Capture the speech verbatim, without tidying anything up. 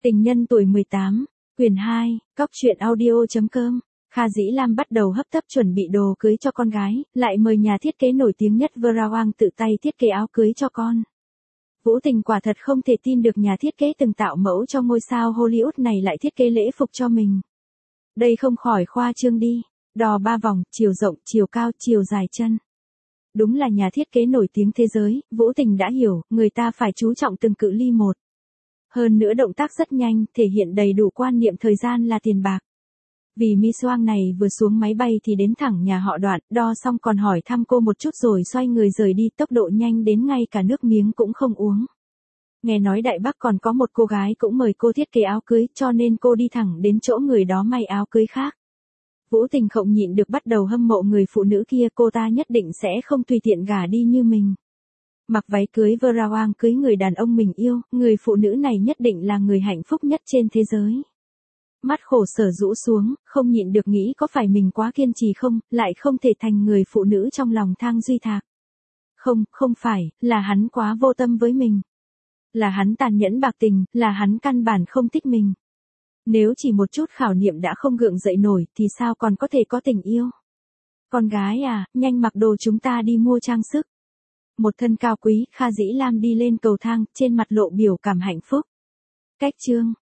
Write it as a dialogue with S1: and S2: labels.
S1: Tình nhân tuổi mười tám, quyển hai, cóc truyện audio chấm com. Kha Dĩ Lam bắt đầu hấp tấp chuẩn bị đồ cưới cho con gái, lại mời nhà thiết kế nổi tiếng nhất Vrawang tự tay thiết kế áo cưới cho con. Vũ Tình quả thật không thể tin được nhà thiết kế từng tạo mẫu cho ngôi sao Hollywood này lại thiết kế lễ phục cho mình. Đây không khỏi khoa trương đi, đo ba vòng, chiều rộng, chiều cao, chiều dài chân. Đúng là nhà thiết kế nổi tiếng thế giới, Vũ Tình đã hiểu, người ta phải chú trọng từng cự ly một. Hơn nữa động tác rất nhanh, thể hiện đầy đủ quan niệm thời gian là tiền bạc. Vì Mi Soang này vừa xuống máy bay thì đến thẳng nhà họ Đoạn, đo xong còn hỏi thăm cô một chút rồi xoay người rời đi, tốc độ nhanh đến ngay cả nước miếng cũng không uống. Nghe nói Đại Bắc còn có một cô gái cũng mời cô thiết kế áo cưới, cho nên cô đi thẳng đến chỗ người đó may áo cưới khác. Vũ Tình không nhịn được bắt đầu hâm mộ người phụ nữ kia, cô ta nhất định sẽ không tùy tiện gả đi như mình. Mặc váy cưới Vrawang cưới người đàn ông mình yêu, người phụ nữ này nhất định là người hạnh phúc nhất trên thế giới. Mắt khổ sở rũ xuống, không nhịn được nghĩ có phải mình quá kiên trì không, lại không thể thành người phụ nữ trong lòng Thang Duy Thạc. Không, không phải, là hắn quá vô tâm với mình. Là hắn tàn nhẫn bạc tình, là hắn căn bản không thích mình. Nếu chỉ một chút khảo niệm đã không gượng dậy nổi thì sao còn có thể có tình yêu. Con gái à, nhanh mặc đồ chúng ta đi mua trang sức. Một thân cao quý, Kha Dĩ Lam đi lên cầu thang, trên mặt lộ biểu cảm hạnh phúc. Cách chương